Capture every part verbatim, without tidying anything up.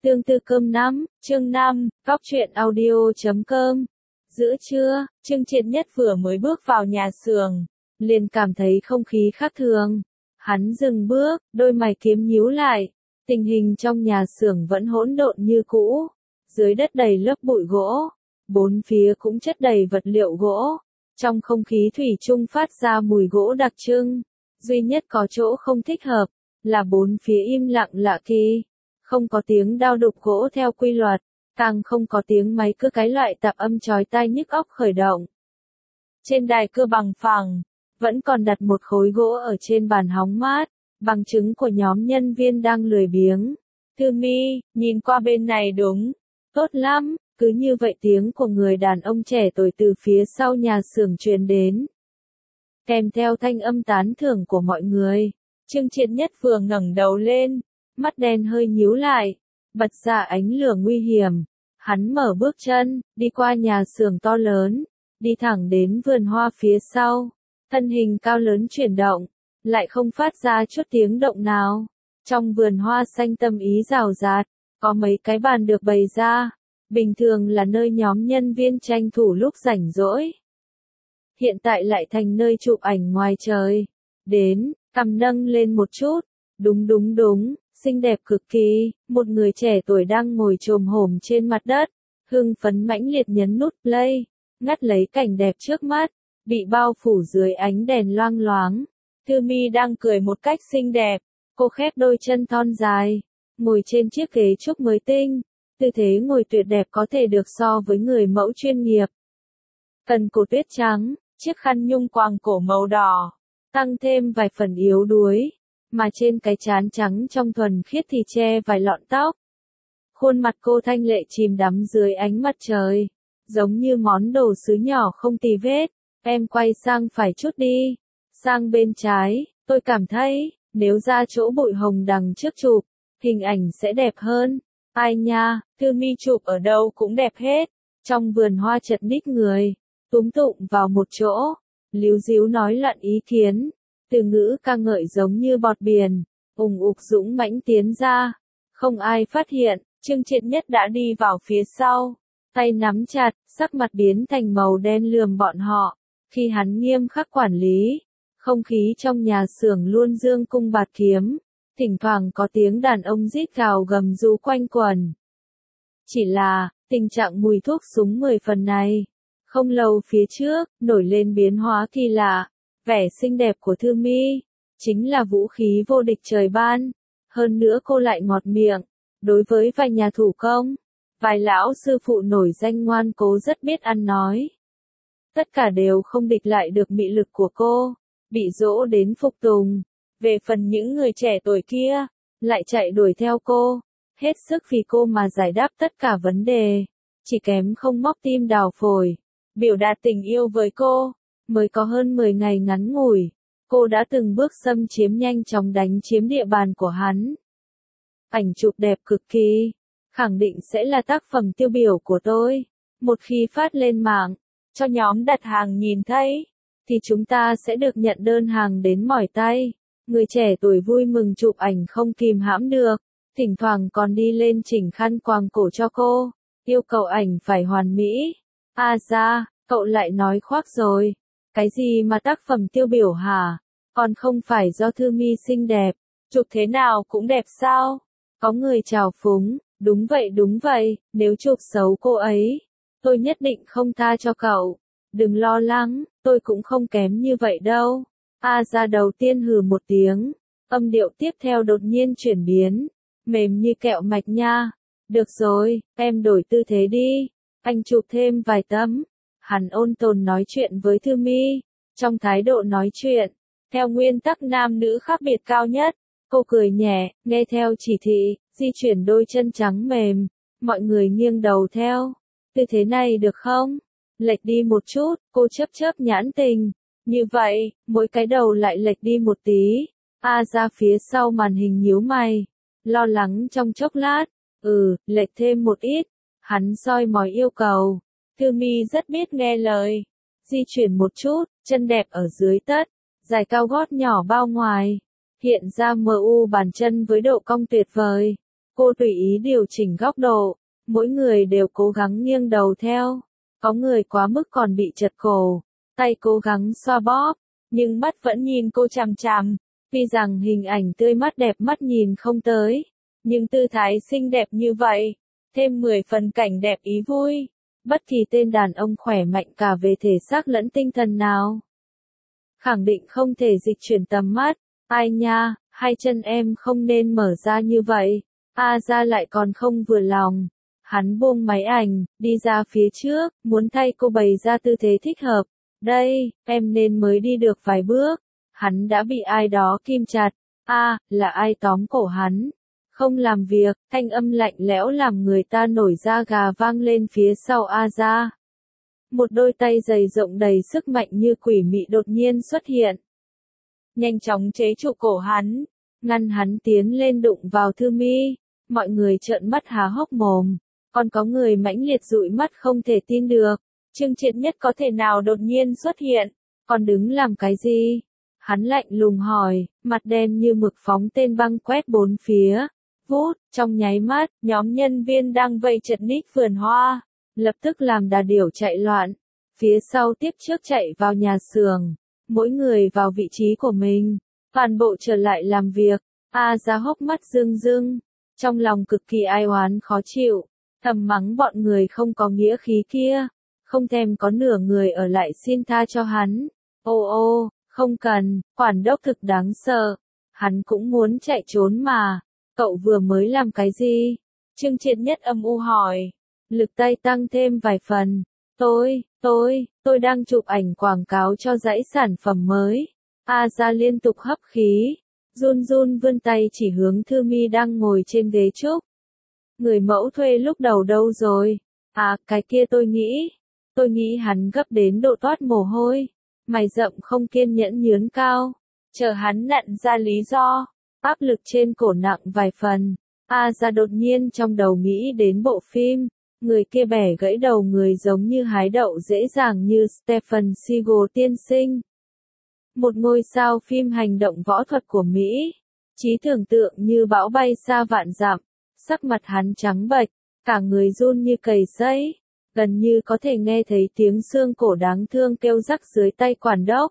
Tương tư cơm năm, chương năm, góc truyện audio.com. Giữa trưa, Trương Triệt Nhất vừa mới bước vào nhà xưởng, liền cảm thấy không khí khác thường. Hắn dừng bước, đôi mày kiếm nhíu lại. Tình hình trong nhà xưởng vẫn hỗn độn như cũ. Dưới đất đầy lớp bụi gỗ, bốn phía cũng chất đầy vật liệu gỗ. Trong không khí thủy chung phát ra mùi gỗ đặc trưng. Duy nhất có chỗ không thích hợp, là bốn phía im lặng lạ kỳ. Không có tiếng đao đục gỗ theo quy luật, càng không có tiếng máy cưa cái loại tạp âm chói tai nhức óc khởi động. Trên đài cưa bằng phẳng, vẫn còn đặt một khối gỗ ở trên bàn hóng mát, bằng chứng của nhóm nhân viên đang lười biếng. Thư Mi, nhìn qua bên này đúng, tốt lắm, cứ như vậy tiếng của người đàn ông trẻ tuổi từ phía sau nhà xưởng truyền đến. Kèm theo thanh âm tán thưởng của mọi người, Trương Triệt Nhất vừa ngẩng đầu lên. Mắt đen hơi nhíu lại, bật ra ánh lửa nguy hiểm. Hắn mở bước chân, đi qua nhà xưởng to lớn, đi thẳng đến vườn hoa phía sau. Thân hình cao lớn chuyển động, lại không phát ra chút tiếng động nào. Trong vườn hoa xanh tâm ý rào rạt, có mấy cái bàn được bày ra. Bình thường là nơi nhóm nhân viên tranh thủ lúc rảnh rỗi. Hiện tại lại thành nơi chụp ảnh ngoài trời. Đến, cằm nâng lên một chút. Đúng đúng đúng. Xinh đẹp cực kỳ, một người trẻ tuổi đang ngồi chồm hổm trên mặt đất, hưng phấn mãnh liệt nhấn nút play, ngắt lấy cảnh đẹp trước mắt, bị bao phủ dưới ánh đèn loang loáng. Thư Mi đang cười một cách xinh đẹp, cô khép đôi chân thon dài, ngồi trên chiếc ghế trúc mới tinh, tư thế ngồi tuyệt đẹp có thể được so với người mẫu chuyên nghiệp. Cần cổ tuyết trắng, chiếc khăn nhung quàng cổ màu đỏ, tăng thêm vài phần yếu đuối. Mà trên cái trán trắng trong thuần khiết thì che vài lọn tóc. Khuôn mặt cô thanh lệ chìm đắm dưới ánh mặt trời, giống như món đồ sứ nhỏ không tì vết. Em quay sang phải chút đi, sang bên trái, tôi cảm thấy, nếu ra chỗ bụi hồng đằng trước chụp, hình ảnh sẽ đẹp hơn. Ai nha, Thư Mi chụp ở đâu cũng đẹp hết. Trong vườn hoa chật ních người, túm tụm vào một chỗ, líu díu nói loạn ý kiến. Từ ngữ ca ngợi giống như bọt biển, ùng ục dũng mãnh tiến ra. Không ai phát hiện, Trương Triệt Nhất đã đi vào phía sau, tay nắm chặt, sắc mặt biến thành màu đen lườm bọn họ. Khi hắn nghiêm khắc quản lý, không khí trong nhà xưởng luôn dương cung bạt kiếm, thỉnh thoảng có tiếng đàn ông rít gào gầm rú quanh quẩn. Chỉ là, tình trạng mùi thuốc súng mười phần này, không lâu phía trước, nổi lên biến hóa kỳ lạ. Vẻ xinh đẹp của Thư Mi, chính là vũ khí vô địch trời ban. Hơn nữa cô lại ngọt miệng. Đối với vài nhà thủ công, vài lão sư phụ nổi danh ngoan cố rất biết ăn nói. Tất cả đều không địch lại được mị lực của cô, bị dỗ đến phục tùng. Về phần những người trẻ tuổi kia, lại chạy đuổi theo cô, hết sức vì cô mà giải đáp tất cả vấn đề. Chỉ kém không móc tim đào phổi, biểu đạt tình yêu với cô. Mới có hơn mười ngày ngắn ngủi, cô đã từng bước xâm chiếm nhanh chóng đánh chiếm địa bàn của hắn. Ảnh chụp đẹp cực kỳ, khẳng định sẽ là tác phẩm tiêu biểu của tôi. Một khi phát lên mạng, cho nhóm đặt hàng nhìn thấy, thì chúng ta sẽ được nhận đơn hàng đến mỏi tay. Người trẻ tuổi vui mừng chụp ảnh không kìm hãm được, thỉnh thoảng còn đi lên chỉnh khăn quàng cổ cho cô, yêu cầu ảnh phải hoàn mỹ. À ra, cậu lại nói khoác rồi. Cái gì mà tác phẩm tiêu biểu hả? Còn không phải do Thư Mi xinh đẹp, chụp thế nào cũng đẹp sao? Có người chào phúng, đúng vậy đúng vậy, nếu chụp xấu cô ấy, tôi nhất định không tha cho cậu. Đừng lo lắng, tôi cũng không kém như vậy đâu. A ra đầu tiên hừ một tiếng, âm điệu tiếp theo đột nhiên chuyển biến, mềm như kẹo mạch nha. Được rồi, em đổi tư thế đi, anh chụp thêm vài tấm. Hắn ôn tồn nói chuyện với Thư Mi, trong thái độ nói chuyện, theo nguyên tắc nam nữ khác biệt cao nhất, cô cười nhẹ, nghe theo chỉ thị, di chuyển đôi chân trắng mềm, mọi người nghiêng đầu theo, tư thế này được không? Lệch đi một chút, cô chớp chớp nhãn tình, như vậy, mỗi cái đầu lại lệch đi một tí. A ra phía sau màn hình nhíu mày, lo lắng trong chốc lát, ừ, lệch thêm một ít, hắn soi mói yêu cầu. Thư Mi rất biết nghe lời, di chuyển một chút, chân đẹp ở dưới tất, dài cao gót nhỏ bao ngoài, hiện ra mờ u bàn chân với độ cong tuyệt vời. Cô tùy ý điều chỉnh góc độ, mỗi người đều cố gắng nghiêng đầu theo. Có người quá mức còn bị chật cổ, tay cố gắng xoa bóp, nhưng mắt vẫn nhìn cô chằm chằm. Tuy rằng hình ảnh tươi mắt đẹp mắt nhìn không tới, nhưng tư thái xinh đẹp như vậy, thêm mười phần cảnh đẹp ý vui. Bất kỳ tên đàn ông khỏe mạnh cả về thể xác lẫn tinh thần nào, khẳng định không thể dịch chuyển tầm mắt. Ai nha, hai chân em không nên mở ra như vậy. A Gia lại còn không vừa lòng. Hắn buông máy ảnh, đi ra phía trước, muốn thay cô bày ra tư thế thích hợp. Đây, em nên mới đi được vài bước. Hắn đã bị ai đó kim chặt. A, à, là ai tóm cổ hắn? Không làm việc, thanh âm lạnh lẽo làm người ta nổi da gà vang lên phía sau A Gia. Một đôi tay dày rộng đầy sức mạnh như quỷ mị đột nhiên xuất hiện. Nhanh chóng chế trụ cổ hắn, ngăn hắn tiến lên đụng vào Thư Mi. Mọi người trợn mắt há hốc mồm, còn có người mãnh liệt dụi mắt không thể tin được. Trương Triệt Nhất có thể nào đột nhiên xuất hiện, còn đứng làm cái gì? Hắn lạnh lùng hỏi, mặt đen như mực phóng tên băng quét bốn phía. Vút, trong nháy mắt, nhóm nhân viên đang vây chật ních vườn hoa, lập tức làm đà điểu chạy loạn. Phía sau tiếp trước chạy vào nhà xưởng, mỗi người vào vị trí của mình, toàn bộ trở lại làm việc. A Gia hốc mắt rưng rưng, trong lòng cực kỳ ai oán khó chịu, thầm mắng bọn người không có nghĩa khí kia, không thèm có nửa người ở lại xin tha cho hắn. Ô ô, không cần, quản đốc thực đáng sợ, hắn cũng muốn chạy trốn mà. Cậu vừa mới làm cái gì? Trương Triệt Nhất âm u hỏi. Lực tay tăng thêm vài phần. Tôi, tôi, tôi đang chụp ảnh quảng cáo cho dãy sản phẩm mới. A Gia liên tục hấp khí, run run vươn tay chỉ hướng Thư Mi đang ngồi trên ghế trúc. Người mẫu thuê lúc đầu đâu rồi? À, cái kia tôi nghĩ. Tôi nghĩ hắn gấp đến độ toát mồ hôi. Mày rậm không kiên nhẫn nhướn cao. Chờ hắn nặn ra lý do. Áp lực trên cổ nặng vài phần. A Gia đột nhiên trong đầu nghĩ đến bộ phim. Người kia bẻ gãy đầu người giống như hái đậu dễ dàng như Stephen Seagal tiên sinh. Một ngôi sao phim hành động võ thuật của Mỹ. Trí tưởng tượng như bão bay xa vạn dặm. Sắc mặt hắn trắng bệch, cả người run như cầy sấy. Gần như có thể nghe thấy tiếng xương cổ đáng thương kêu rắc dưới tay quản đốc.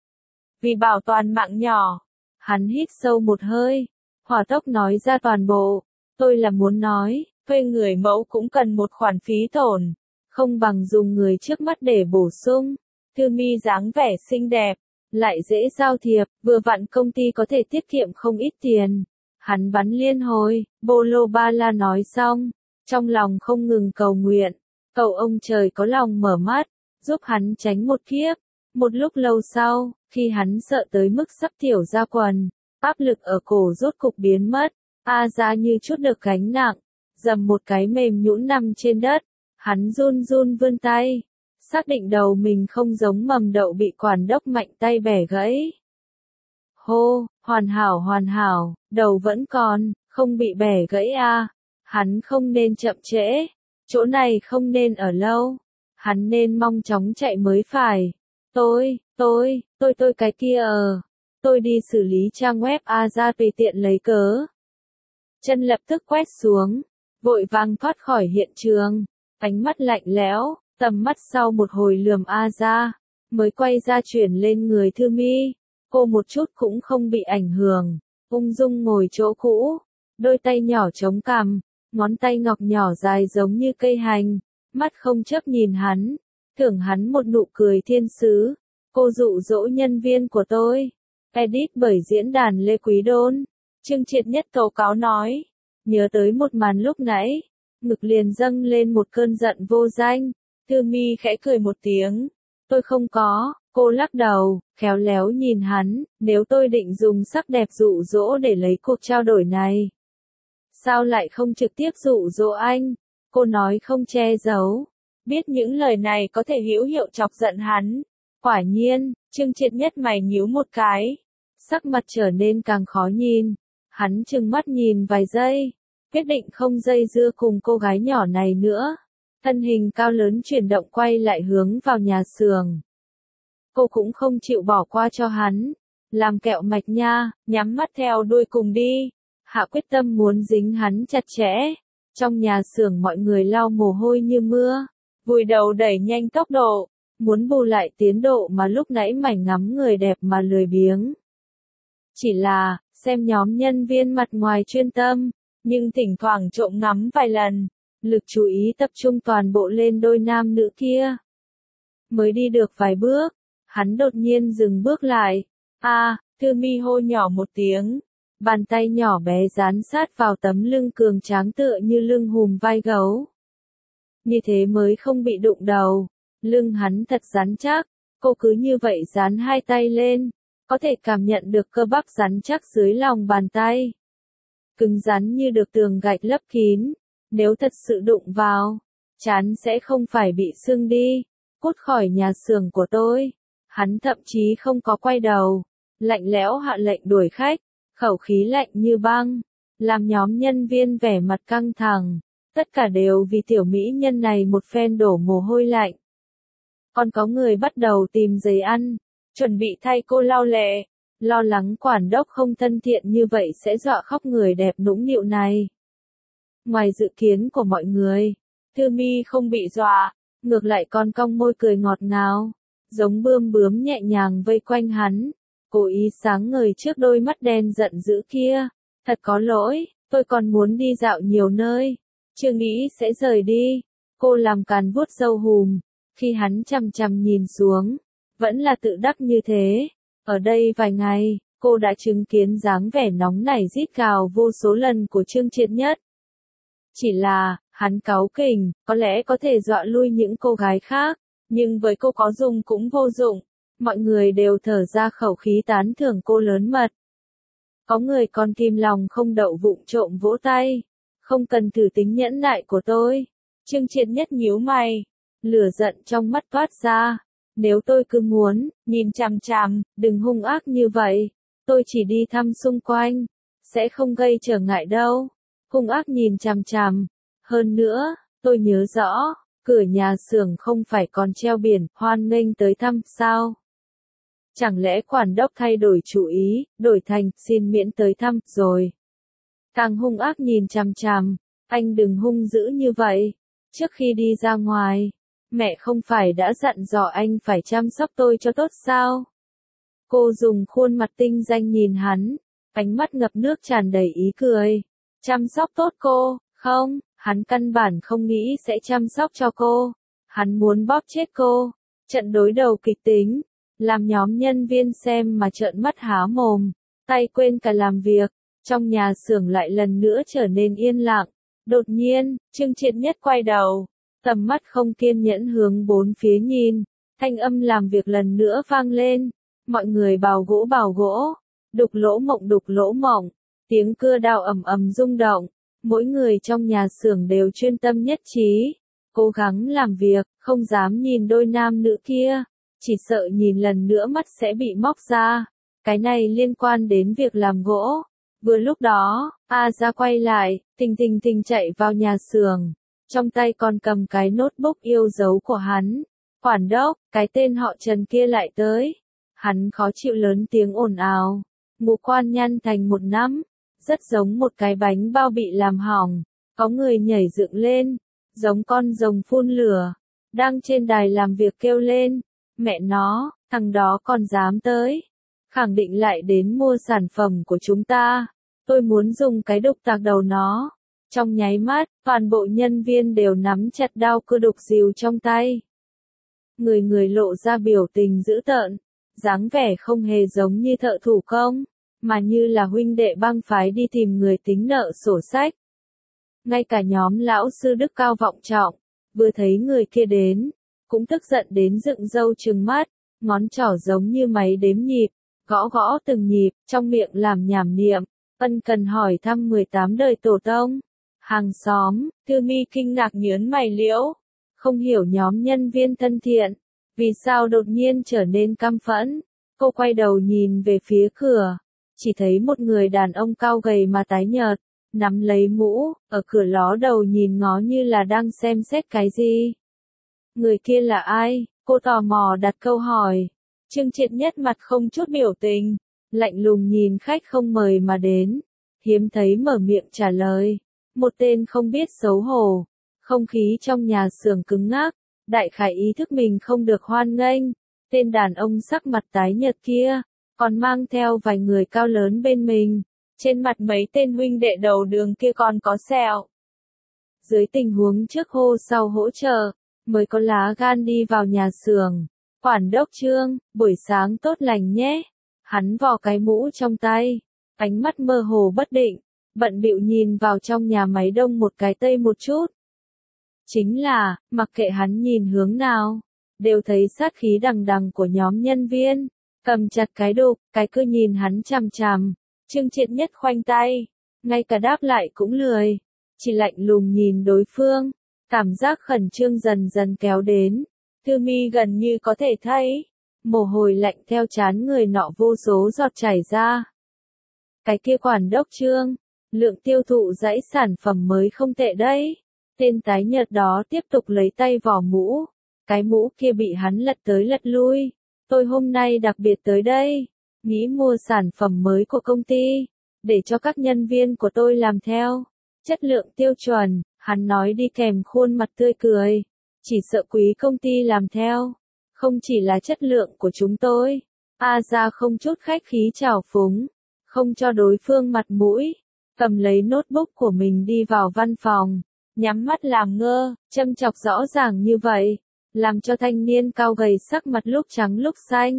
Vì bảo toàn mạng nhỏ, hắn hít sâu một hơi, hỏa tốc nói ra toàn bộ. Tôi là muốn nói, thuê người mẫu cũng cần một khoản phí tổn, không bằng dùng người trước mắt để bổ sung. Thư Mi dáng vẻ xinh đẹp, lại dễ giao thiệp, vừa vặn công ty có thể tiết kiệm không ít tiền. Hắn bắn liên hồi, Bolo Ba La nói xong, trong lòng không ngừng cầu nguyện, cầu ông trời có lòng mở mắt, giúp hắn tránh một kiếp. Một lúc lâu sau, khi hắn sợ tới mức sắp tiểu ra quần, áp lực ở cổ rốt cục biến mất, A Gia như chút được gánh nặng, dầm một cái mềm nhũn nằm trên đất, hắn run run vươn tay, xác định đầu mình không giống mầm đậu bị quản đốc mạnh tay bẻ gãy. Hô, hoàn hảo hoàn hảo, đầu vẫn còn, không bị bẻ gãy à, hắn không nên chậm trễ, chỗ này không nên ở lâu, hắn nên mong chóng chạy mới phải. Tôi, tôi, tôi tôi cái kia ờ, tôi đi xử lý trang web A Gia tùy tiện lấy cớ. Chân lập tức quét xuống, vội vàng thoát khỏi hiện trường, ánh mắt lạnh lẽo, tầm mắt sau một hồi lườm A Gia, mới quay ra chuyển lên người Thư Mi. Cô một chút cũng không bị ảnh hưởng, ung dung ngồi chỗ cũ, đôi tay nhỏ chống cằm, ngón tay ngọc nhỏ dài giống như cây hành, mắt không chớp nhìn hắn, thưởng hắn một nụ cười thiên sứ. Cô dụ dỗ nhân viên của tôi. Edit bởi diễn đàn Lê Quý Đôn. Trương Triệt Nhất tố cáo nói. Nhớ tới một màn lúc nãy, ngực liền dâng lên một cơn giận vô danh. Thư Mi khẽ cười một tiếng. Tôi không có. Cô lắc đầu, khéo léo nhìn hắn, nếu tôi định dùng sắc đẹp dụ dỗ để lấy cuộc trao đổi này. Sao lại không trực tiếp dụ dỗ anh? Cô nói không che giấu. Biết những lời này có thể hữu hiệu chọc giận hắn. Quả nhiên, Trương Triệt Nhất mày nhíu một cái. Sắc mặt trở nên càng khó nhìn. Hắn trừng mắt nhìn vài giây. Quyết định không dây dưa cùng cô gái nhỏ này nữa. Thân hình cao lớn chuyển động quay lại hướng vào nhà xưởng. Cô cũng không chịu bỏ qua cho hắn. Làm kẹo mạch nha, nhắm mắt theo đuôi cùng đi. hạ quyết tâm muốn dính hắn chặt chẽ. Trong nhà xưởng mọi người lau mồ hôi như mưa, vùi đầu đẩy nhanh tốc độ, muốn bù lại tiến độ mà lúc nãy mải ngắm người đẹp mà lười biếng. Chỉ là, xem nhóm nhân viên mặt ngoài chuyên tâm, nhưng thỉnh thoảng trộm ngắm vài lần, lực chú ý tập trung toàn bộ lên đôi nam nữ kia. Mới đi được vài bước, hắn đột nhiên dừng bước lại. A, Thư Mi hô nhỏ một tiếng, bàn tay nhỏ bé dán sát vào tấm lưng cường tráng tựa như lưng hùm vai gấu. Như thế mới không bị đụng đầu, lưng hắn thật rắn chắc, cô cứ như vậy dán hai tay lên, có thể cảm nhận được cơ bắp rắn chắc dưới lòng bàn tay. Cứng rắn như được tường gạch lấp kín, nếu thật sự đụng vào, chán sẽ không phải bị sưng đi. Cút khỏi nhà xưởng của tôi. Hắn thậm chí không có quay đầu, lạnh lẽo hạ lệnh đuổi khách, khẩu khí lạnh như băng, làm nhóm nhân viên vẻ mặt căng thẳng, tất cả đều vì tiểu mỹ nhân này một phen đổ mồ hôi lạnh. Còn có người bắt đầu tìm giấy ăn, chuẩn bị thay cô lau lệ, lo lắng quản đốc không thân thiện như vậy sẽ dọa khóc người đẹp nũng nịu này. Ngoài dự kiến của mọi người, Thư Mi không bị dọa, ngược lại còn cong môi cười ngọt ngào, giống bươm bướm nhẹ nhàng vây quanh hắn, cố ý sáng ngời trước đôi mắt đen giận dữ kia. Thật có lỗi, tôi còn muốn đi dạo nhiều nơi, chưa nghĩ sẽ rời đi. Cô làm càn vuốt râu hùm, khi hắn chằm chằm nhìn xuống, vẫn là tự đắc như thế. Ở đây vài ngày, cô đã chứng kiến dáng vẻ nóng nảy rít gào vô số lần của Trương Triệt Nhất. Chỉ là, hắn cáu kỉnh, có lẽ có thể dọa lui những cô gái khác, nhưng với cô có dùng cũng vô dụng. Mọi người đều thở ra khẩu khí tán thưởng cô lớn mật. Có người còn kìm lòng không đậu vụng trộm vỗ tay. Không cần thử tính nhẫn nại của tôi. Trương Triệt Nhất nhíu mày, lửa giận trong mắt toát ra. Nếu tôi cứ muốn, nhìn chằm chằm, đừng hung ác như vậy. Tôi chỉ đi thăm xung quanh, sẽ không gây trở ngại đâu. Hung ác nhìn chằm chằm. Hơn nữa, tôi nhớ rõ, cửa nhà xưởng không phải còn treo biển hoan nghênh tới thăm sao? Chẳng lẽ quản đốc thay đổi chủ ý, đổi thành xin miễn tới thăm rồi? Càng hung ác nhìn chằm chằm, anh đừng hung dữ như vậy. Trước khi đi ra ngoài, mẹ không phải đã dặn dò anh phải chăm sóc tôi cho tốt sao? Cô dùng khuôn mặt tinh danh nhìn hắn, ánh mắt ngập nước tràn đầy ý cười. Chăm sóc tốt cô, không, hắn căn bản không nghĩ sẽ chăm sóc cho cô. Hắn muốn bóp chết cô. Trận đối đầu kịch tính, làm nhóm nhân viên xem mà trợn mắt há mồm, tay quên cả làm việc. Trong nhà xưởng lại lần nữa trở nên yên lặng. Đột nhiên, Trương Triệt Nhất quay đầu, tầm mắt không kiên nhẫn hướng bốn phía nhìn, thanh âm làm việc lần nữa vang lên. Mọi người bào gỗ bào gỗ, đục lỗ mộng đục lỗ mộng, tiếng cưa đao ầm ầm rung động. Mỗi người trong nhà xưởng đều chuyên tâm nhất trí, cố gắng làm việc, không dám nhìn đôi nam nữ kia, chỉ sợ nhìn lần nữa mắt sẽ bị móc ra. Cái này liên quan đến việc làm gỗ. Vừa lúc đó, A Gia quay lại, Tình Tình Tình chạy vào nhà xưởng, trong tay còn cầm cái notebook yêu dấu của hắn. Quản đốc, cái tên họ Trần kia lại tới. Hắn khó chịu lớn tiếng ồn ào, ngũ quan nhăn thành một nắm, rất giống một cái bánh bao bị làm hỏng. Có người nhảy dựng lên, giống con rồng phun lửa, đang trên đài làm việc kêu lên. Mẹ nó, thằng đó còn dám tới. Khẳng định lại đến mua sản phẩm của chúng ta. Tôi muốn dùng cái đục tạc đầu nó. Trong nháy mắt, toàn bộ nhân viên đều nắm chặt đao cưa đục rìu trong tay. Người người lộ ra biểu tình dữ tợn, dáng vẻ không hề giống như thợ thủ công, mà như là huynh đệ bang phái đi tìm người tính nợ sổ sách. Ngay cả nhóm lão sư đức cao vọng trọng, vừa thấy người kia đến, cũng tức giận đến dựng râu trừng mắt, ngón trỏ giống như máy đếm nhịp, gõ gõ từng nhịp, trong miệng làm nhảm niệm, ân cần hỏi thăm mười tám đời tổ tông. Hàng xóm, Thư Mi kinh ngạc nhớn mày liễu, không hiểu nhóm nhân viên thân thiện, vì sao đột nhiên trở nên căm phẫn. Cô quay đầu nhìn về phía cửa, chỉ thấy một người đàn ông cao gầy mà tái nhợt, nắm lấy mũ, ở cửa ló đầu nhìn ngó như là đang xem xét cái gì. Người kia là ai? Cô tò mò đặt câu hỏi. Trương Triệt Nhất mặt không chút biểu tình, lạnh lùng nhìn khách không mời mà đến. hiếm thấy mở miệng trả lời. Một tên không biết xấu hổ. Không khí trong nhà xưởng cứng ngắc, đại khái ý thức mình không được hoan nghênh. Tên đàn ông sắc mặt tái nhợt kia, còn mang theo vài người cao lớn bên mình. Trên mặt mấy tên huynh đệ đầu đường kia còn có sẹo. Dưới tình huống trước hô sau hỗ trợ, mới có lá gan đi vào nhà xưởng. Quản đốc Trương, buổi sáng tốt lành nhé. Hắn vò cái mũ trong tay, ánh mắt mơ hồ bất định, bận bịu nhìn vào trong nhà máy đông một cái tây một chút. Chính là, mặc kệ hắn nhìn hướng nào, đều thấy sát khí đằng đằng của nhóm nhân viên, cầm chặt cái đục, cái cứ nhìn hắn chằm chằm. Trương Triệt Nhất khoanh tay, ngay cả đáp lại cũng lười, chỉ lạnh lùng nhìn đối phương, cảm giác khẩn trương dần dần kéo đến. Thư Mi gần như có thể thấy, mồ hôi lạnh theo trán người nọ vô số giọt chảy ra. Cái kia quản đốc Trương, lượng tiêu thụ dãy sản phẩm mới không tệ đấy. Tên tái nhợt đó tiếp tục lấy tay vò mũ, cái mũ kia bị hắn lật tới lật lui. Tôi hôm nay đặc biệt tới đây, nghĩ mua sản phẩm mới của công ty, để cho các nhân viên của tôi làm theo. Chất lượng tiêu chuẩn, hắn nói đi kèm khuôn mặt tươi cười. Chỉ sợ quý công ty làm theo, không chỉ là chất lượng của chúng tôi. A Gia không chút khách khí trào phúng, không cho đối phương mặt mũi, cầm lấy notebook của mình đi vào văn phòng, nhắm mắt làm ngơ, châm chọc rõ ràng như vậy, làm cho thanh niên cao gầy sắc mặt lúc trắng lúc xanh.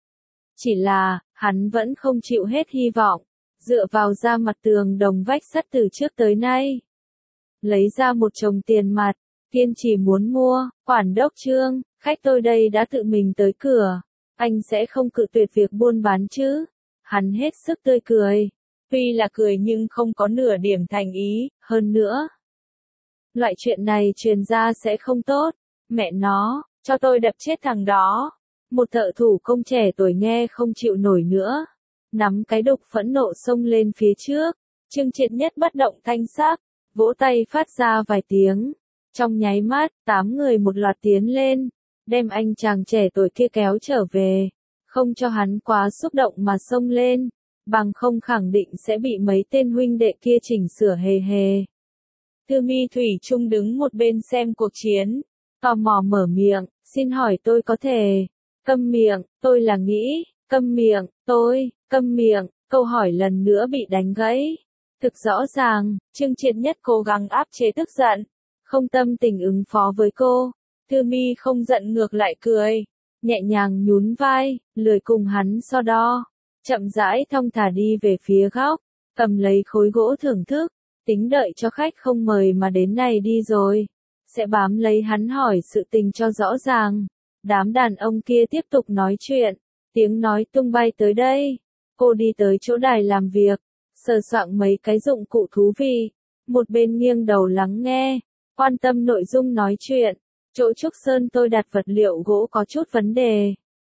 Chỉ là, hắn vẫn không chịu hết hy vọng, dựa vào ra mặt tường đồng vách sắt từ trước tới nay. Lấy ra một chồng tiền mặt, kiên trì muốn mua. Quản đốc Trương, khách tôi đây đã tự mình tới cửa, anh sẽ không cự tuyệt việc buôn bán chứ? Hắn hết sức tươi cười, tuy là cười nhưng không có nửa điểm thành ý, hơn nữa. Loại chuyện này truyền ra sẽ không tốt, mẹ nó, cho tôi đập chết thằng đó. Một thợ thủ công trẻ tuổi nghe không chịu nổi nữa, nắm cái đục phẫn nộ xông lên phía trước. Trương Triệt Nhất bất động thanh sắc, vỗ tay phát ra vài tiếng. Trong nháy mắt, tám người một loạt tiến lên, đem anh chàng trẻ tuổi kia kéo trở về, không cho hắn quá xúc động mà xông lên, bằng không khẳng định sẽ bị mấy tên huynh đệ kia chỉnh sửa hề hề. Thư Mi thủy chung đứng một bên xem cuộc chiến, tò mò mở miệng, xin hỏi tôi có thể, câm miệng, tôi là nghĩ, câm miệng, tôi, câm miệng, câu hỏi lần nữa bị đánh gãy. Thực rõ ràng, Trương Triệt Nhất cố gắng áp chế tức giận, không tâm tình ứng phó với cô. Thư Mi không giận ngược lại cười, nhẹ nhàng nhún vai, lười cùng hắn so đo, chậm rãi thong thả đi về phía góc, cầm lấy khối gỗ thưởng thức, tính đợi cho khách không mời mà đến này đi rồi, sẽ bám lấy hắn hỏi sự tình cho rõ ràng. Đám đàn ông kia tiếp tục nói chuyện, tiếng nói tung bay tới đây. Cô đi tới chỗ đài làm việc, sờ soạng mấy cái dụng cụ thú vị, một bên nghiêng đầu lắng nghe, quan tâm nội dung nói chuyện. Chỗ Trúc Sơn tôi đặt vật liệu gỗ có chút vấn đề.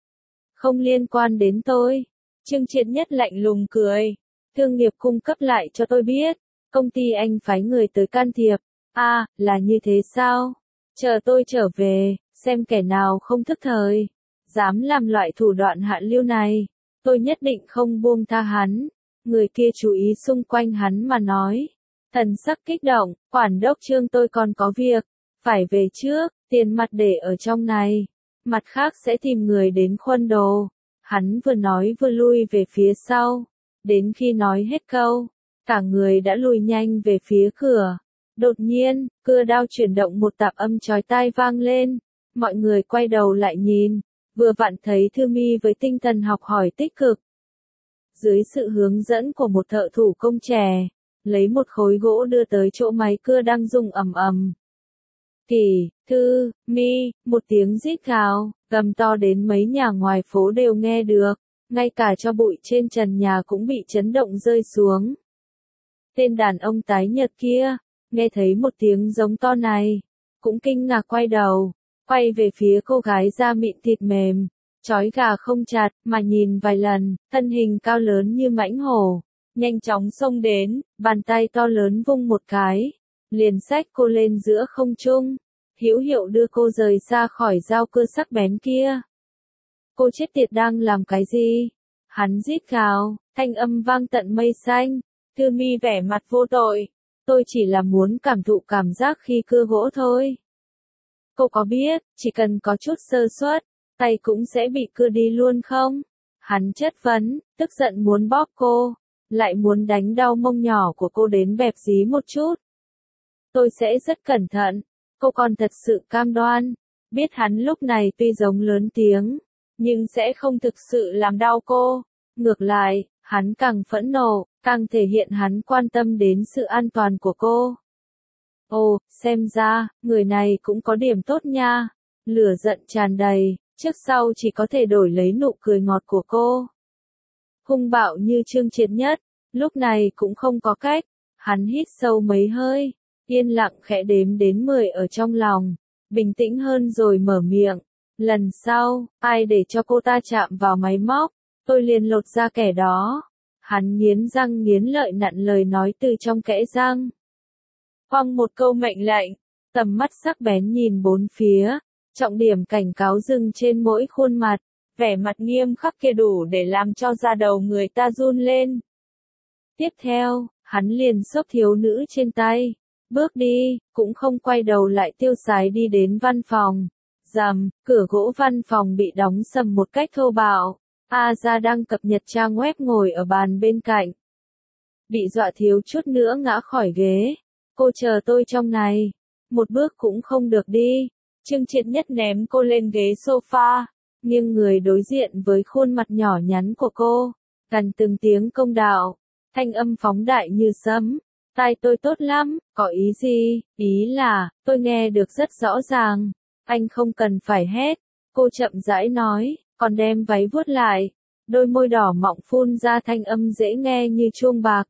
Không liên quan đến tôi. Trương Triệt Nhất lạnh lùng cười. Thương nghiệp cung cấp lại cho tôi biết. Công ty anh phái người tới can thiệp. À, là như thế sao? Chờ tôi trở về, xem kẻ nào không thức thời, dám làm loại thủ đoạn hạ lưu này. Tôi nhất định không buông tha hắn. Người kia chú ý xung quanh hắn mà nói. Thần sắc kích động, quản đốc Trương tôi còn có việc. Phải về trước, tiền mặt để ở trong này. Mặt khác sẽ tìm người đến khuân đồ. Hắn vừa nói vừa lui về phía sau. Đến khi nói hết câu, cả người đã lùi nhanh về phía cửa. Đột nhiên, cưa đao chuyển động một tạp âm chói tai vang lên. Mọi người quay đầu lại nhìn. Vừa vặn thấy Thư Mi với tinh thần học hỏi tích cực. Dưới sự hướng dẫn của một thợ thủ công trẻ, lấy một khối gỗ đưa tới chỗ máy cưa đang rung ầm ầm. Kỳ, Thư, Mi, một tiếng rít gào, gầm to đến mấy nhà ngoài phố đều nghe được, ngay cả cho bụi trên trần nhà cũng bị chấn động rơi xuống. Tên đàn ông tái nhợt kia, nghe thấy một tiếng giống to này, cũng kinh ngạc quay đầu, quay về phía cô gái da mịn thịt mềm, trói gà không chặt, mà nhìn vài lần, thân hình cao lớn như mãnh hổ, nhanh chóng xông đến, bàn tay to lớn vung một cái, liền xách cô lên giữa không trung, hữu hiệu đưa cô rời ra khỏi dao cưa sắc bén kia. Cô chết tiệt đang làm cái gì? Hắn rít gào, thanh âm vang tận mây xanh, Thư Mi vẻ mặt vô tội. Tôi chỉ là muốn cảm thụ cảm giác khi cưa gỗ thôi. Cô có biết, chỉ cần có chút sơ suất, tay cũng sẽ bị cưa đi luôn không? Hắn chất vấn, tức giận muốn bóp cô, lại muốn đánh đau mông nhỏ của cô đến bẹp dí một chút. Tôi sẽ rất cẩn thận, cô còn thật sự cam đoan, biết hắn lúc này tuy giống lớn tiếng, nhưng sẽ không thực sự làm đau cô. Ngược lại, hắn càng phẫn nộ, càng thể hiện hắn quan tâm đến sự an toàn của cô. Ồ, xem ra, người này cũng có điểm tốt nha. Lửa giận tràn đầy, trước sau chỉ có thể đổi lấy nụ cười ngọt của cô. Hung bạo như Trương Triệt Nhất, lúc này cũng không có cách. Hắn hít sâu mấy hơi, yên lặng khẽ đếm đến mười ở trong lòng, bình tĩnh hơn rồi mở miệng. Lần sau, ai để cho cô ta chạm vào máy móc, tôi liền lột ra kẻ đó. Hắn nghiến răng nghiến lợi nặn lời nói từ trong kẽ răng. Hoang một câu mệnh lệnh, tầm mắt sắc bén nhìn bốn phía, trọng điểm cảnh cáo dừng trên mỗi khuôn mặt, vẻ mặt nghiêm khắc kia đủ để làm cho da đầu người ta run lên. Tiếp theo, hắn liền xốc thiếu nữ trên tay, bước đi, cũng không quay đầu lại tiêu sái đi đến văn phòng. Rầm, cửa gỗ văn phòng bị đóng sầm một cách thô bạo. A Gia đang cập nhật trang web ngồi ở bàn bên cạnh. Bị dọa thiếu chút nữa ngã khỏi ghế. Cô chờ tôi trong này. Một bước cũng không được đi. Trương Triệt Nhất ném cô lên ghế sofa, nghiêng người đối diện với khuôn mặt nhỏ nhắn của cô. Gần từng tiếng công đạo. Thanh âm phóng đại như sấm. Tai tôi tốt lắm, có ý gì? Ý là, tôi nghe được rất rõ ràng. Anh không cần phải hét. Cô chậm rãi nói, còn đem váy vuốt lại. Đôi môi đỏ mọng phun ra thanh âm dễ nghe như chuông bạc.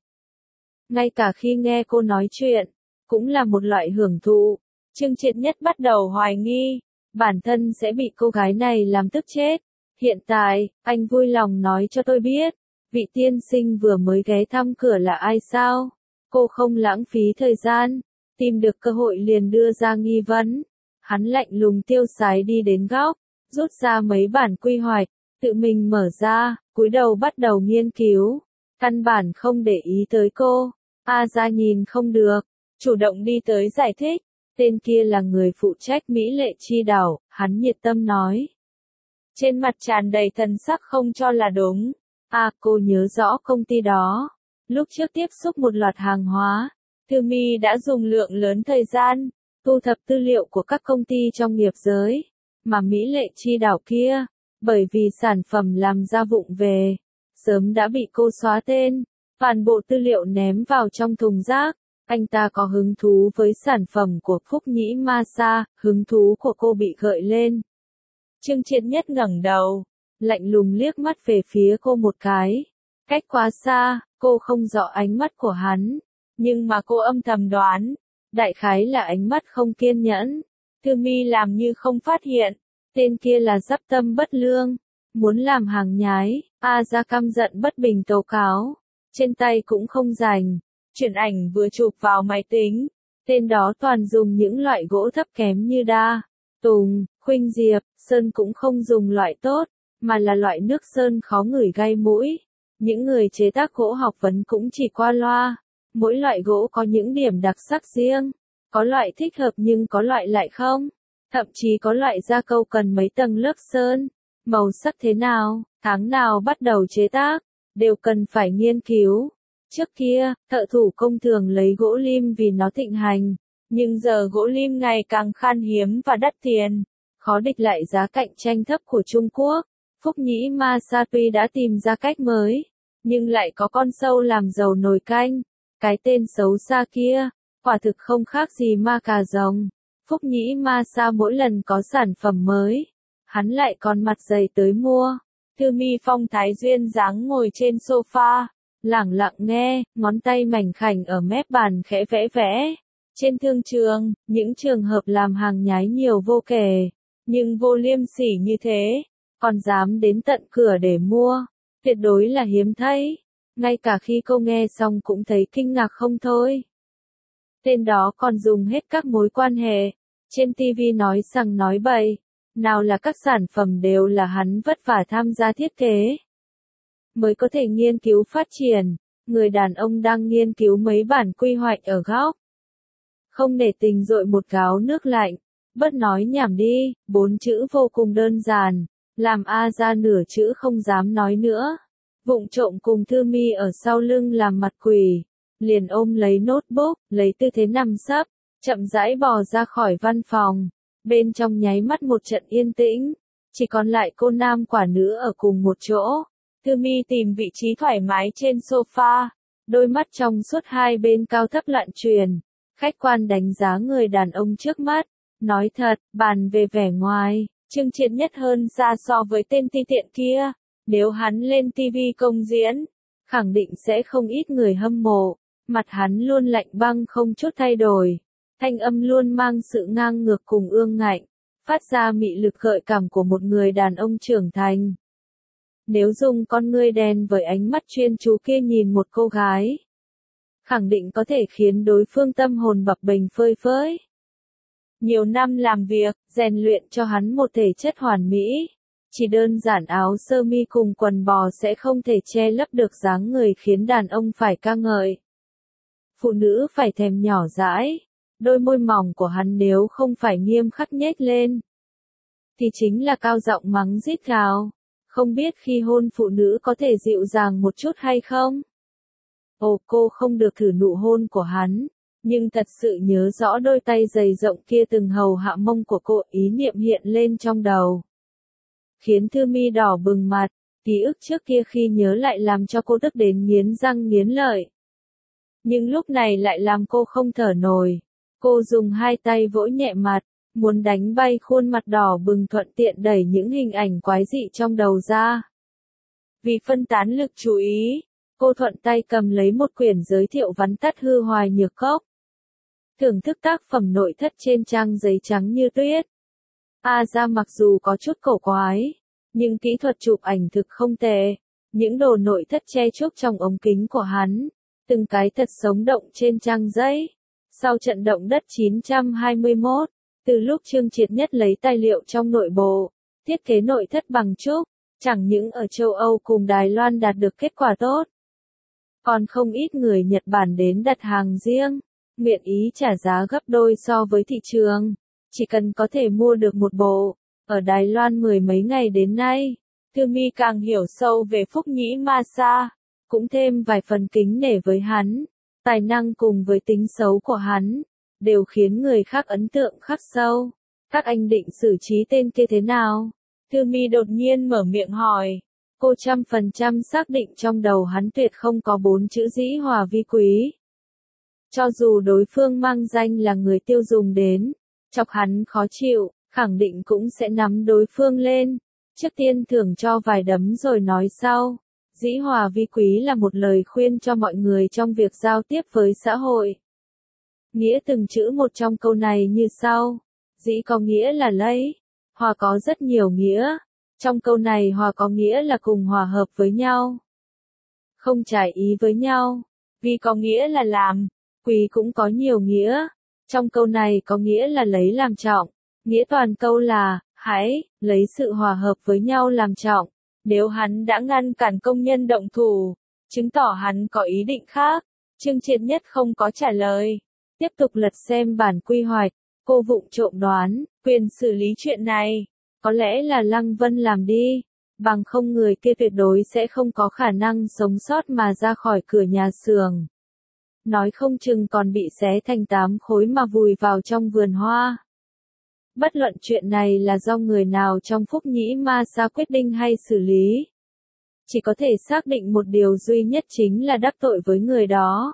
Ngay cả khi nghe cô nói chuyện, cũng là một loại hưởng thụ. Trương Triệt Nhất bắt đầu hoài nghi, bản thân sẽ bị cô gái này làm tức chết. Hiện tại, anh vui lòng nói cho tôi biết, vị tiên sinh vừa mới ghé thăm cửa là ai sao? Cô không lãng phí thời gian, tìm được cơ hội liền đưa ra nghi vấn. Hắn lạnh lùng tiêu sái đi đến góc, rút ra mấy bản quy hoạch, tự mình mở ra, cúi đầu bắt đầu nghiên cứu. Căn bản không để ý tới cô. A Gia nhìn không được, chủ động đi tới giải thích. Tên kia là người phụ trách Mỹ Lệ Chi Đảo, hắn nhiệt tâm nói. Trên mặt tràn đầy thần sắc không cho là đúng. À, cô nhớ rõ công ty đó. Lúc trước tiếp xúc một loạt hàng hóa, Thư Mi đã dùng lượng lớn thời gian thu thập tư liệu của các công ty trong nghiệp giới, mà Mỹ Lệ Chi Đảo kia, bởi vì sản phẩm làm ra vụng về, sớm đã bị cô xóa tên, toàn bộ tư liệu ném vào trong thùng rác. Anh ta có hứng thú với sản phẩm của Phúc Nhĩ Ma Sa, hứng thú của cô bị gợi lên. Trương Triệt Nhất ngẩng đầu, lạnh lùng liếc mắt về phía cô một cái. Cách quá xa, cô không rõ ánh mắt của hắn, nhưng mà cô âm thầm đoán, đại khái là ánh mắt không kiên nhẫn. Thư Mi làm như không phát hiện, tên kia là giáp tâm bất lương, muốn làm hàng nhái. A Gia căm giận bất bình tố cáo, trên tay cũng không rảnh, chuyển ảnh vừa chụp vào máy tính, tên đó toàn dùng những loại gỗ thấp kém như đa, tùng, khuynh diệp, sơn cũng không dùng loại tốt, mà là loại nước sơn khó ngửi gai mũi. Những người chế tác gỗ học vấn cũng chỉ qua loa, mỗi loại gỗ có những điểm đặc sắc riêng, có loại thích hợp nhưng có loại lại không, thậm chí có loại gia câu cần mấy tầng lớp sơn, màu sắc thế nào, tháng nào bắt đầu chế tác, đều cần phải nghiên cứu. Trước kia, thợ thủ công thường lấy gỗ lim vì nó thịnh hành, nhưng giờ gỗ lim ngày càng khan hiếm và đắt tiền, khó địch lại giá cạnh tranh thấp của Trung Quốc. Phúc Nhĩ Ma Sa tuy đã tìm ra cách mới, nhưng lại có con sâu làm dầu nồi canh. Cái tên xấu xa kia, quả thực không khác gì ma cà rồng. Phúc Nhĩ Ma Sa mỗi lần có sản phẩm mới, hắn lại còn mặt dày tới mua. Thư Mi phong thái duyên dáng ngồi trên sofa, lẳng lặng nghe, ngón tay mảnh khảnh ở mép bàn khẽ vẽ vẽ. Trên thương trường, những trường hợp làm hàng nhái nhiều vô kể, nhưng vô liêm sỉ như thế, còn dám đến tận cửa để mua, tuyệt đối là hiếm thấy. Ngay cả khi cô nghe xong cũng thấy kinh ngạc không thôi. Tên đó còn dùng hết các mối quan hệ, trên ti vi nói rằng nói bậy, nào là các sản phẩm đều là hắn vất vả tham gia thiết kế, mới có thể nghiên cứu phát triển. người đàn ông đang nghiên cứu mấy bản quy hoạch ở góc. Không nể tình dội một gáo nước lạnh, bớt nói nhảm đi, bốn chữ vô cùng đơn giản, làm A ra nửa chữ không dám nói nữa. Vụng trộm cùng Thư Mi ở sau lưng làm mặt quỷ, liền ôm lấy notebook, lấy tư thế nằm sấp, chậm rãi bò ra khỏi văn phòng. Bên trong nháy mắt một trận yên tĩnh, chỉ còn lại cô nam quả nữ ở cùng một chỗ. Thư Mi tìm vị trí thoải mái trên sofa, đôi mắt trong suốt hai bên cao thấp loạn truyền, khách quan đánh giá người đàn ông trước mắt. Nói thật, bàn về vẻ ngoài, Trương Triệt Nhất hơn xa so với tên ti tiện kia. Nếu hắn lên ti vi công diễn, khẳng định sẽ không ít người hâm mộ. Mặt hắn luôn lạnh băng không chút thay đổi, thanh âm luôn mang sự ngang ngược cùng ương ngạnh, phát ra mị lực gợi cảm của một người đàn ông trưởng thành. Nếu dùng con ngươi đen với ánh mắt chuyên chú kia nhìn một cô gái, khẳng định có thể khiến đối phương tâm hồn bập bềnh phơi phới. Nhiều năm làm việc, rèn luyện cho hắn một thể chất hoàn mỹ. Chỉ đơn giản áo sơ mi cùng quần bò sẽ không thể che lấp được dáng người khiến đàn ông phải ca ngợi. Phụ nữ phải thèm nhỏ dãi, đôi môi mỏng của hắn nếu không phải nghiêm khắc nhếch lên, thì chính là cao giọng mắng rít gào. Không biết khi hôn phụ nữ có thể dịu dàng một chút hay không? Ồ, cô không được thử nụ hôn của hắn, nhưng thật sự nhớ rõ đôi tay dày rộng kia từng hầu hạ mông của cô, ý niệm hiện lên trong đầu. Khiến Thư Mi đỏ bừng mặt, ký ức trước kia khi nhớ lại làm cho cô tức đến nghiến răng nghiến lợi. Nhưng lúc này lại làm cô không thở nổi. Cô dùng hai tay vỗ nhẹ mặt, muốn đánh bay khuôn mặt đỏ bừng, thuận tiện đẩy những hình ảnh quái dị trong đầu ra. Vì phân tán lực chú ý, cô thuận tay cầm lấy một quyển giới thiệu vắn tắt Hư Hoài Nhược Cốc. Thưởng thức tác phẩm nội thất trên trang giấy trắng như tuyết. A ra mặc dù có chút cổ quái, nhưng kỹ thuật chụp ảnh thực không tệ. Những đồ nội thất che chúc trong ống kính của hắn, từng cái thật sống động trên trang giấy. Sau trận động đất chín trăm hai mươi mốt, từ lúc Trương Triệt Nhất lấy tài liệu trong nội bộ, thiết kế nội thất bằng trúc, chẳng những ở châu Âu cùng Đài Loan đạt được kết quả tốt, còn không ít người Nhật Bản đến đặt hàng riêng, nguyện ý trả giá gấp đôi so với thị trường, chỉ cần có thể mua được một bộ. Ở Đài Loan mười mấy ngày đến nay, Thư Mi càng hiểu sâu về Phúc Nhĩ Ma Sa, cũng thêm vài phần kính nể với hắn. Tài năng cùng với tính xấu của hắn, đều khiến người khác ấn tượng khắc sâu. Các anh định xử trí tên kia thế nào? Thư Mi đột nhiên mở miệng hỏi. Cô trăm phần trăm xác định trong đầu hắn tuyệt không có bốn chữ dĩ hòa vi quý. Cho dù đối phương mang danh là người tiêu dùng đến, chọc hắn khó chịu, khẳng định cũng sẽ nắm đối phương lên. Trước tiên thưởng cho vài đấm rồi nói sau. Dĩ hòa vi quý là một lời khuyên cho mọi người trong việc giao tiếp với xã hội. Nghĩa từng chữ một trong câu này như sau. Dĩ có nghĩa là lấy. Hòa có rất nhiều nghĩa. Trong câu này hòa có nghĩa là cùng hòa hợp với nhau. Không trái ý với nhau. Vi có nghĩa là làm. Quý cũng có nhiều nghĩa. Trong câu này có nghĩa là lấy làm trọng. Nghĩa toàn câu là, hãy, lấy sự hòa hợp với nhau làm trọng. Nếu hắn đã ngăn cản công nhân động thủ, chứng tỏ hắn có ý định khác. Trương Triệt Nhất không có trả lời. Tiếp tục lật xem bản quy hoạch, cô vụng trộm đoán, quyền xử lý chuyện này, có lẽ là Lăng Vân làm đi, bằng không người kia tuyệt đối sẽ không có khả năng sống sót mà ra khỏi cửa nhà xưởng. Nói không chừng còn bị xé thành tám khối mà vùi vào trong vườn hoa. Bất luận chuyện này là do người nào trong Phúc Nhĩ Ma Sa quyết định hay xử lý. Chỉ có thể xác định một điều duy nhất chính là đắc tội với người đó.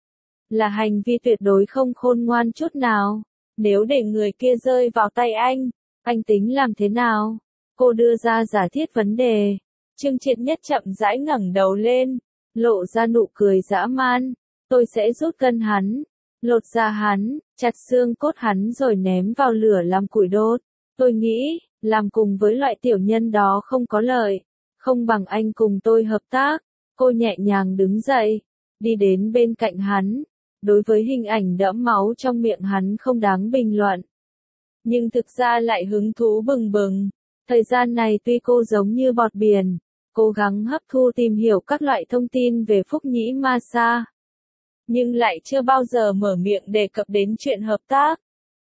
Là hành vi tuyệt đối không khôn ngoan chút nào. Nếu để người kia rơi vào tay anh, anh tính làm thế nào? Cô đưa ra giả thiết vấn đề. Trương Triệt Nhất chậm rãi ngẩng đầu lên, lộ ra nụ cười dã man. Tôi sẽ rút cân hắn, lột da hắn, chặt xương cốt hắn rồi ném vào lửa làm củi đốt. Tôi nghĩ, làm cùng với loại tiểu nhân đó không có lợi, không bằng anh cùng tôi hợp tác. Cô nhẹ nhàng đứng dậy, đi đến bên cạnh hắn. Đối với hình ảnh đẫm máu trong miệng hắn không đáng bình luận, nhưng thực ra lại hứng thú bừng bừng. Thời gian này tuy cô giống như bọt biển, cố gắng hấp thu tìm hiểu các loại thông tin về Phúc Nhĩ Ma Sa. Nhưng lại chưa bao giờ mở miệng đề cập đến chuyện hợp tác.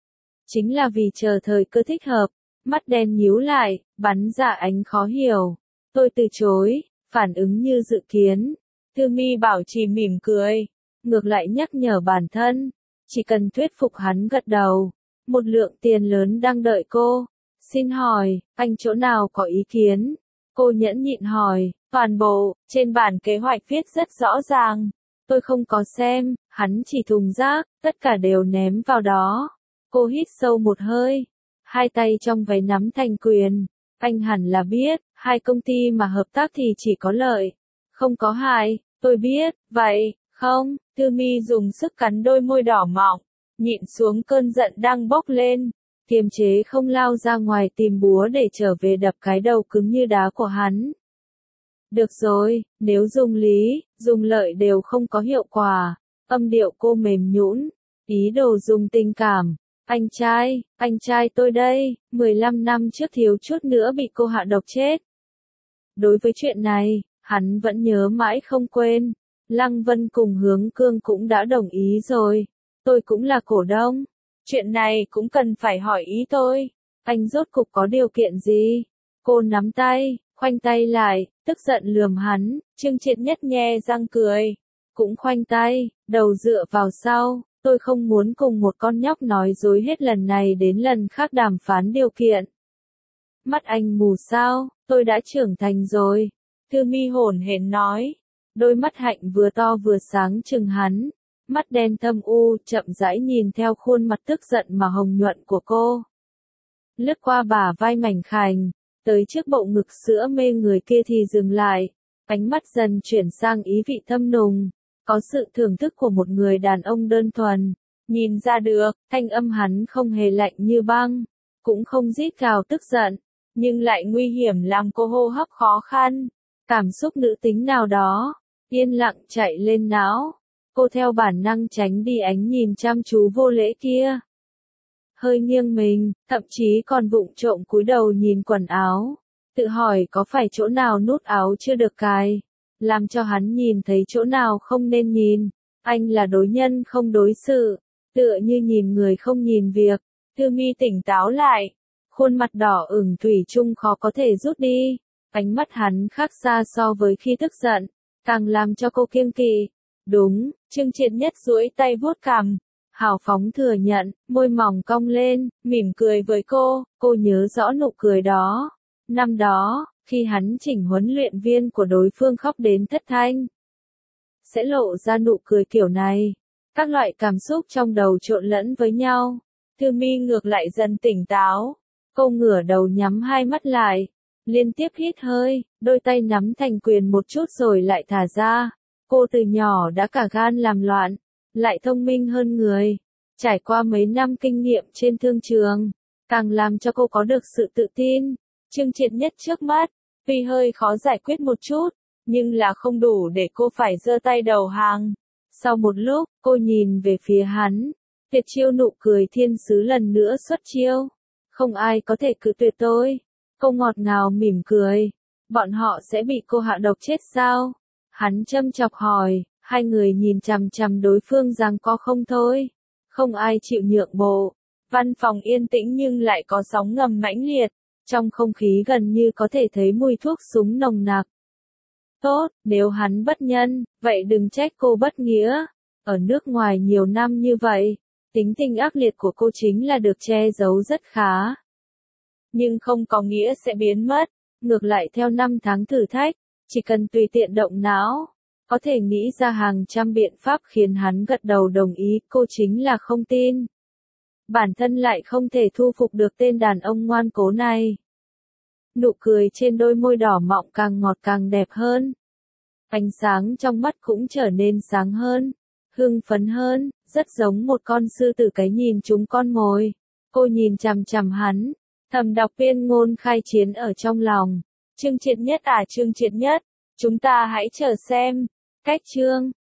Chính là vì chờ thời cơ thích hợp, mắt đen nhíu lại, bắn ra ánh khó hiểu. Tôi từ chối, phản ứng như dự kiến. Thư Mi bảo trì mỉm cười, ngược lại nhắc nhở bản thân, chỉ cần thuyết phục hắn gật đầu. Một lượng tiền lớn đang đợi cô. Xin hỏi, anh chỗ nào có ý kiến? Cô nhẫn nhịn hỏi, toàn bộ, trên bản kế hoạch viết rất rõ ràng. Tôi không có xem, hắn chỉ thùng rác, tất cả đều ném vào đó. Cô hít sâu một hơi, hai tay trong váy nắm thành quyền. Anh hẳn là biết, hai công ty mà hợp tác thì chỉ có lợi, không có hại. Tôi biết, vậy, không? Thư Mi dùng sức cắn đôi môi đỏ mọng, nhịn xuống cơn giận đang bốc lên, kiềm chế không lao ra ngoài tìm búa để trở về đập cái đầu cứng như đá của hắn. Được rồi, nếu dùng lý, dùng lợi đều không có hiệu quả. Âm điệu cô mềm nhũn, ý đồ dùng tình cảm. Anh trai, anh trai tôi đây, mười lăm năm trước thiếu chút nữa bị cô hạ độc chết. Đối với chuyện này, hắn vẫn nhớ mãi không quên. Lăng Vân cùng Hướng Cương cũng đã đồng ý rồi. Tôi cũng là cổ đông. Chuyện này cũng cần phải hỏi ý tôi. Anh rốt cục có điều kiện gì? Cô nắm tay, khoanh tay lại, tức giận lườm hắn. Trương Triệt Nhất nhe răng cười. Cũng khoanh tay, đầu dựa vào sau. Tôi không muốn cùng một con nhóc nói dối hết lần này đến lần khác đàm phán điều kiện. Mắt anh mù sao? Tôi đã trưởng thành rồi. Thư Mi hổn hển nói. Đôi mắt hạnh vừa to vừa sáng chừng hắn. Mắt đen thâm u, chậm rãi nhìn theo khuôn mặt tức giận mà hồng nhuận của cô. Lướt qua bả vai mảnh khảnh, tới trước bộ ngực sữa mê người kia thì dừng lại. Ánh mắt dần chuyển sang ý vị thâm nùng. Có sự thưởng thức của một người đàn ông đơn thuần. Nhìn ra được, thanh âm hắn không hề lạnh như băng. Cũng không rít gào tức giận. Nhưng lại nguy hiểm làm cô hô hấp khó khăn. Cảm xúc nữ tính nào đó, yên lặng chạy lên não. Cô theo bản năng tránh đi ánh nhìn chăm chú vô lễ kia. Hơi nghiêng mình, thậm chí còn vụng trộm cúi đầu nhìn quần áo. Tự hỏi có phải chỗ nào nút áo chưa được cài. Làm cho hắn nhìn thấy chỗ nào không nên nhìn. Anh là đối nhân không đối sự. Tựa như nhìn người không nhìn việc. Thư Mi tỉnh táo lại. Khuôn mặt đỏ ửng thủy chung khó có thể rút đi. Ánh mắt hắn khác xa so với khi tức giận. Càng làm cho cô kiêng kỵ. Đúng, Trương Triệt Nhất duỗi tay vuốt cằm. Hào phóng thừa nhận, môi mỏng cong lên, mỉm cười với cô. Cô nhớ rõ nụ cười đó. Năm đó, khi hắn chỉnh huấn luyện viên của đối phương khóc đến thất thanh. Sẽ lộ ra nụ cười kiểu này. Các loại cảm xúc trong đầu trộn lẫn với nhau. Thư Mi ngược lại dần tỉnh táo. Cô ngửa đầu nhắm hai mắt lại. Liên tiếp hít hơi, đôi tay nắm thành quyền một chút rồi lại thả ra. Cô từ nhỏ đã cả gan làm loạn, lại thông minh hơn người. Trải qua mấy năm kinh nghiệm trên thương trường, càng làm cho cô có được sự tự tin. Trương Triệt Nhất trước mắt, tuy hơi khó giải quyết một chút, nhưng là không đủ để cô phải giơ tay đầu hàng. Sau một lúc, cô nhìn về phía hắn. Tuyệt chiêu nụ cười thiên sứ lần nữa xuất chiêu. Không ai có thể cự tuyệt tôi. Cô ngọt ngào mỉm cười. Bọn họ sẽ bị cô hạ độc chết sao? Hắn châm chọc hỏi. Hai người nhìn chằm chằm đối phương giằng co không thôi. Không ai chịu nhượng bộ. Văn phòng yên tĩnh nhưng lại có sóng ngầm mãnh liệt. Trong không khí gần như có thể thấy mùi thuốc súng nồng nặc. Tốt, nếu hắn bất nhân, vậy đừng trách cô bất nghĩa. Ở nước ngoài nhiều năm như vậy, tính tình ác liệt của cô chính là được che giấu rất khá. Nhưng không có nghĩa sẽ biến mất. Ngược lại theo năm tháng thử thách, chỉ cần tùy tiện động não, có thể nghĩ ra hàng trăm biện pháp khiến hắn gật đầu đồng ý. Cô chính là không tin. Bản thân lại không thể thu phục được tên đàn ông ngoan cố này. Nụ cười trên đôi môi đỏ mọng càng ngọt càng đẹp hơn. Ánh sáng trong mắt cũng trở nên sáng hơn, hưng phấn hơn, rất giống một con sư tử cái nhìn trúng con mồi. Cô nhìn chằm chằm hắn, thầm đọc viên ngôn khai chiến ở trong lòng. Trương Triệt Nhất à Trương Triệt Nhất, chúng ta hãy chờ xem. Cách chương